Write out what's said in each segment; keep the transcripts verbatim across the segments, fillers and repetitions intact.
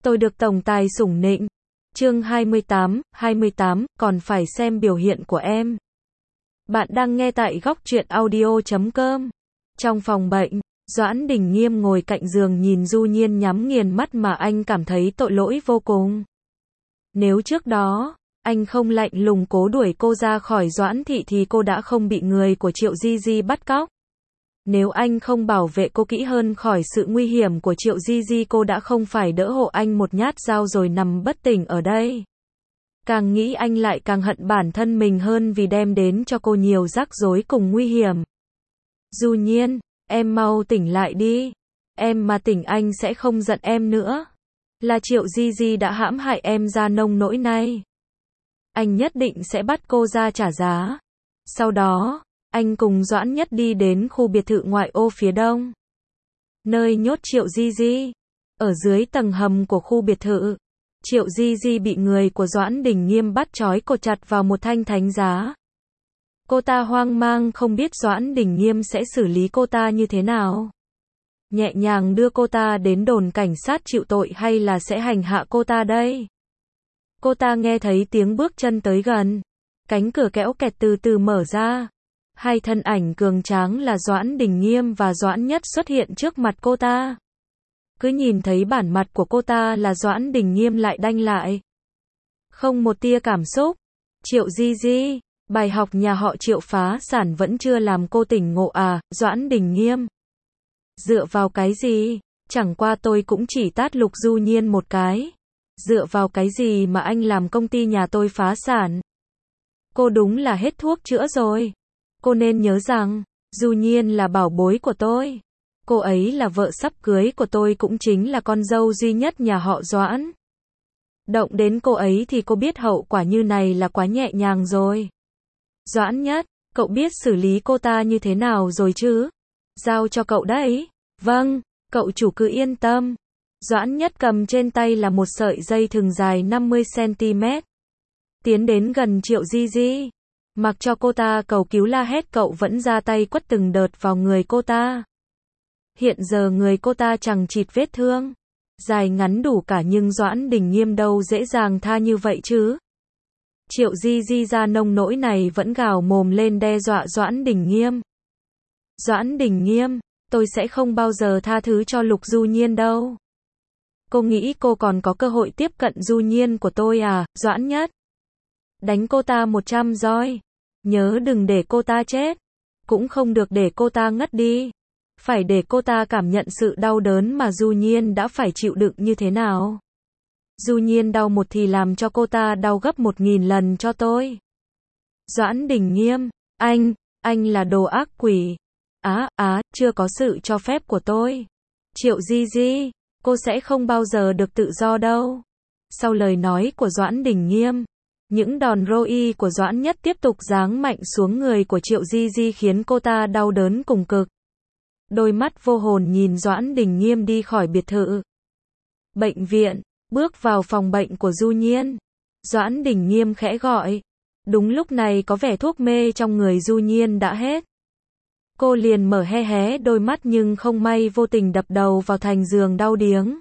tôi được tổng tài sủng nịnh. Chương hai mươi tám, hai mươi tám, còn phải xem biểu hiện của em. Bạn đang nghe tại góc truyện audio chấm com. Trong phòng bệnh, Doãn Đình Nghiêm ngồi cạnh giường nhìn Du Nhiên nhắm nghiền mắt mà anh cảm thấy tội lỗi vô cùng. Nếu trước đó, anh không lạnh lùng cố đuổi cô ra khỏi Doãn thị thì cô đã không bị người của Triệu Di Di bắt cóc. Nếu anh không bảo vệ cô kỹ hơn khỏi sự nguy hiểm của Triệu Di Di cô đã không phải đỡ hộ anh một nhát dao rồi nằm bất tỉnh ở đây. Càng nghĩ anh lại càng hận bản thân mình hơn vì đem đến cho cô nhiều rắc rối cùng nguy hiểm. Du Nhiên, em mau tỉnh lại đi. Em mà tỉnh anh sẽ không giận em nữa. Là Triệu Di Di đã hãm hại em ra nông nỗi này. Anh nhất định sẽ bắt cô ra trả giá. Sau đó, anh cùng Doãn Nhất đi đến khu biệt thự ngoại ô phía đông, nơi nhốt Triệu Di Di. Ở dưới tầng hầm của khu biệt thự, Triệu Di Di bị người của Doãn Đình Nghiêm bắt trói cột chặt vào một thanh thánh giá. Cô ta hoang mang không biết Doãn Đình Nghiêm sẽ xử lý cô ta như thế nào. Nhẹ nhàng đưa cô ta đến đồn cảnh sát chịu tội hay là sẽ hành hạ cô ta đây? Cô ta nghe thấy tiếng bước chân tới gần. Cánh cửa kéo kẹt từ từ mở ra. Hai thân ảnh cường tráng là Doãn Đình Nghiêm và Doãn Nhất xuất hiện trước mặt cô ta. Cứ nhìn thấy bản mặt của cô ta là Doãn Đình Nghiêm lại đanh lại. Không một tia cảm xúc. Triệu Di Di, bài học nhà họ Triệu phá sản vẫn chưa làm cô tỉnh ngộ à, Doãn Đình Nghiêm. Dựa vào cái gì? Chẳng qua tôi cũng chỉ tát Lục Du Nhiên một cái. Dựa vào cái gì mà anh làm công ty nhà tôi phá sản? Cô đúng là hết thuốc chữa rồi. Cô nên nhớ rằng, Du Nhiên là bảo bối của tôi. Cô ấy là vợ sắp cưới của tôi cũng chính là con dâu duy nhất nhà họ Doãn. Động đến cô ấy thì cô biết hậu quả như này là quá nhẹ nhàng rồi. Doãn Nhất, cậu biết xử lý cô ta như thế nào rồi chứ? Giao cho cậu đấy. Vâng, cậu chủ cứ yên tâm. Doãn Nhất cầm trên tay là một sợi dây thừng dài năm mươi xăng-ti-mét. Tiến đến gần Triệu Di Di. Mặc cho cô ta cầu cứu la hét cậu vẫn ra tay quất từng đợt vào người cô ta. Hiện giờ người cô ta chẳng chịt vết thương. Dài ngắn đủ cả nhưng Doãn Đình Nghiêm đâu dễ dàng tha như vậy chứ. Triệu Di Di ra nông nỗi này vẫn gào mồm lên đe dọa Doãn Đình Nghiêm. Doãn Đình Nghiêm, tôi sẽ không bao giờ tha thứ cho Lục Du Nhiên đâu. Cô nghĩ cô còn có cơ hội tiếp cận Du Nhiên của tôi à, Doãn Nhất? Đánh cô ta một trăm roi. Nhớ đừng để cô ta chết. Cũng không được để cô ta ngất đi. Phải để cô ta cảm nhận sự đau đớn mà Du Nhiên đã phải chịu đựng như thế nào. Du Nhiên đau một thì làm cho cô ta đau gấp một nghìn lần cho tôi. Doãn Đình Nghiêm, anh, anh là đồ ác quỷ. Á, á, chưa có sự cho phép của tôi. Triệu Di Di, cô sẽ không bao giờ được tự do đâu. Sau lời nói của Doãn Đình Nghiêm, những đòn roi của Doãn Nhất tiếp tục giáng mạnh xuống người của Triệu Di Di khiến cô ta đau đớn cùng cực. Đôi mắt vô hồn nhìn Doãn Đình Nghiêm đi khỏi biệt thự. Bệnh viện, bước vào phòng bệnh của Du Nhiên. Doãn Đình Nghiêm khẽ gọi. Đúng lúc này có vẻ thuốc mê trong người Du Nhiên đã hết. Cô liền mở hé hé đôi mắt nhưng không may vô tình đập đầu vào thành giường đau điếng.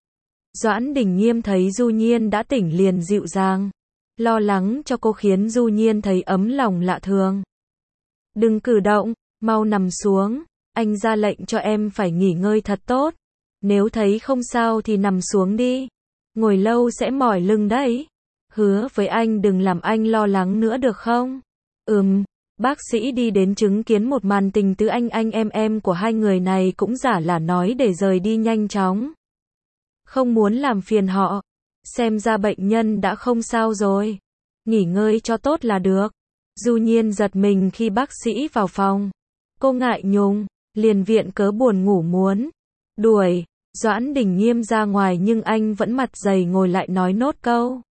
Doãn Đình Nghiêm thấy Du Nhiên đã tỉnh liền dịu dàng. Lo lắng cho cô khiến Du Nhiên thấy ấm lòng lạ thường. Đừng cử động, mau nằm xuống. Anh ra lệnh cho em phải nghỉ ngơi thật tốt. Nếu thấy không sao thì nằm xuống đi. Ngồi lâu sẽ mỏi lưng đấy. Hứa với anh đừng làm anh lo lắng nữa được không? Ừm. Bác sĩ đi đến chứng kiến một màn tình tứ anh anh em em của hai người này cũng giả là nói để rời đi nhanh chóng. Không muốn làm phiền họ. Xem ra bệnh nhân đã không sao rồi. Nghỉ ngơi cho tốt là được. Du Nhiên giật mình khi bác sĩ vào phòng. Cô ngại nhùng, liền viện cớ buồn ngủ muốn đuổi Doãn Đình Nghiêm ra ngoài nhưng anh vẫn mặt dày ngồi lại nói nốt câu.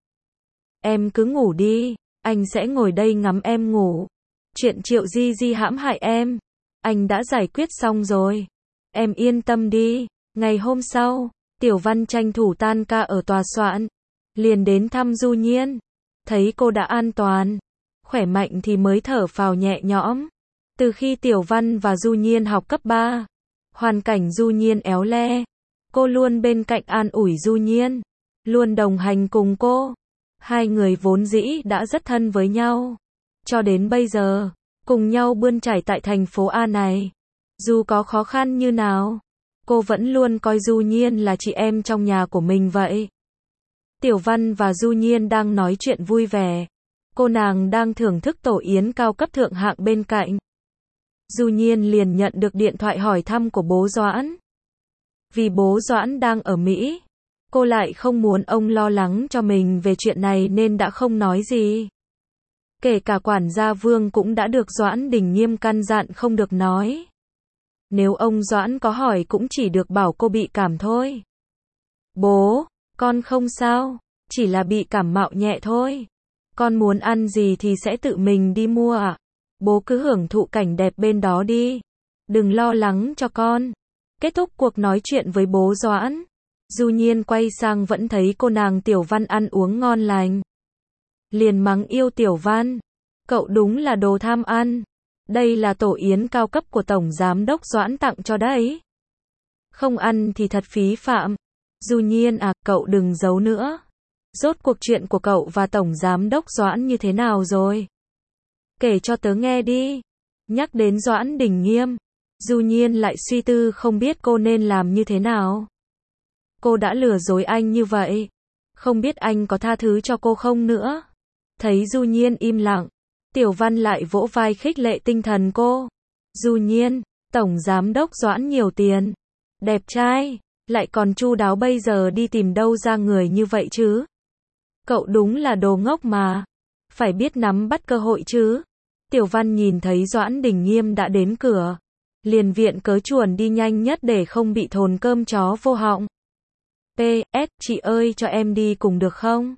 Em cứ ngủ đi, anh sẽ ngồi đây ngắm em ngủ. Chuyện Triệu Di Di hãm hại em, anh đã giải quyết xong rồi. Em yên tâm đi. Ngày hôm sau, Tiểu Văn tranh thủ tan ca ở tòa soạn, liền đến thăm Du Nhiên. Thấy cô đã an toàn, khỏe mạnh thì mới thở phào nhẹ nhõm. Từ khi Tiểu Văn và Du Nhiên học cấp ba, hoàn cảnh Du Nhiên éo le. Cô luôn bên cạnh an ủi Du Nhiên. luôn đồng hành cùng cô. Hai người vốn dĩ đã rất thân với nhau. Cho đến bây giờ, cùng nhau bươn chải tại thành phố A này. Dù có khó khăn như nào, cô vẫn luôn coi Du Nhiên là chị em trong nhà của mình vậy. Tiểu Văn và Du Nhiên đang nói chuyện vui vẻ. Cô nàng đang thưởng thức tổ yến cao cấp thượng hạng bên cạnh. Du Nhiên liền nhận được điện thoại hỏi thăm của bố Doãn. Vì bố Doãn đang ở Mỹ, cô lại không muốn ông lo lắng cho mình về chuyện này nên đã không nói gì. Kể cả quản gia Vương cũng đã được Doãn Đình Nghiêm căn dặn không được nói. Nếu ông Doãn có hỏi cũng chỉ được bảo cô bị cảm thôi. Bố, con không sao, chỉ là bị cảm mạo nhẹ thôi. Con muốn ăn gì thì sẽ tự mình đi mua ạ. À? Bố cứ hưởng thụ cảnh đẹp bên đó đi. Đừng lo lắng cho con. Kết thúc cuộc nói chuyện với bố Doãn, Du Nhiên quay sang vẫn thấy cô nàng Tiểu Văn ăn uống ngon lành. Liền mắng yêu Tiểu Văn. Cậu đúng là đồ tham ăn. Đây là tổ yến cao cấp của Tổng Giám đốc Doãn tặng cho đấy. Không ăn thì thật phí phạm. Du Nhiên à, cậu đừng giấu nữa. Rốt cuộc chuyện của cậu và Tổng Giám đốc Doãn như thế nào rồi? Kể cho tớ nghe đi. Nhắc đến Doãn Đình Nghiêm, Du Nhiên lại suy tư không biết cô nên làm như thế nào. Cô đã lừa dối anh như vậy. Không biết anh có tha thứ cho cô không nữa. Thấy Du Nhiên im lặng, Tiểu Văn lại vỗ vai khích lệ tinh thần cô. Du Nhiên, Tổng Giám đốc Doãn nhiều tiền, đẹp trai, lại còn chu đáo, bây giờ đi tìm đâu ra người như vậy chứ? Cậu đúng là đồ ngốc mà. Phải biết nắm bắt cơ hội chứ. Tiểu Văn nhìn thấy Doãn Đình Nghiêm đã đến cửa, liền viện cớ chuồn đi nhanh nhất để không bị thồn cơm chó vô họng. pê ét, chị ơi cho em đi cùng được không?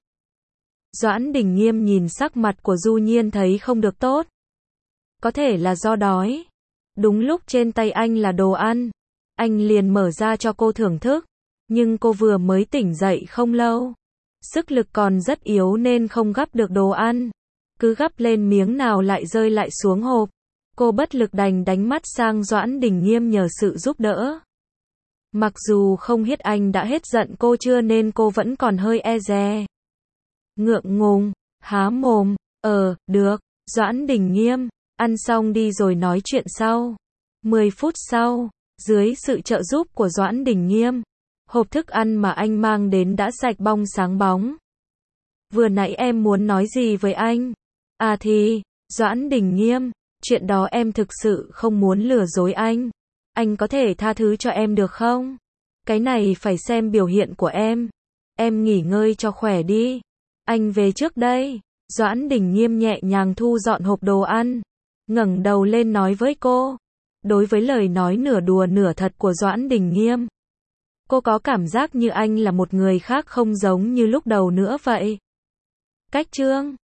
Doãn Đình Nghiêm nhìn sắc mặt của Du Nhiên thấy không được tốt. Có thể là do đói. Đúng lúc trên tay anh là đồ ăn, anh liền mở ra cho cô thưởng thức. Nhưng cô vừa mới tỉnh dậy không lâu, sức lực còn rất yếu nên không gắp được đồ ăn. Cứ gắp lên miếng nào lại rơi lại xuống hộp. Cô bất lực đành đánh mắt sang Doãn Đình Nghiêm nhờ sự giúp đỡ. Mặc dù không biết anh đã hết giận cô chưa nên cô vẫn còn hơi e dè. Ngượng ngùng, há mồm, ờ, được, Doãn Đình Nghiêm, ăn xong đi rồi nói chuyện sau. mười phút sau, dưới sự trợ giúp của Doãn Đình Nghiêm, hộp thức ăn mà anh mang đến đã sạch bong sáng bóng. Vừa nãy em muốn nói gì với anh? À thì, Doãn Đình Nghiêm, chuyện đó em thực sự không muốn lừa dối anh. Anh có thể tha thứ cho em được không? Cái này phải xem biểu hiện của em. Em nghỉ ngơi cho khỏe đi. Anh về trước đây. Doãn Đình Nghiêm nhẹ nhàng thu dọn hộp đồ ăn, ngẩng đầu lên nói với cô. Đối với lời nói nửa đùa nửa thật của Doãn Đình Nghiêm, cô có cảm giác như anh là một người khác không giống như lúc đầu nữa vậy. Cách chương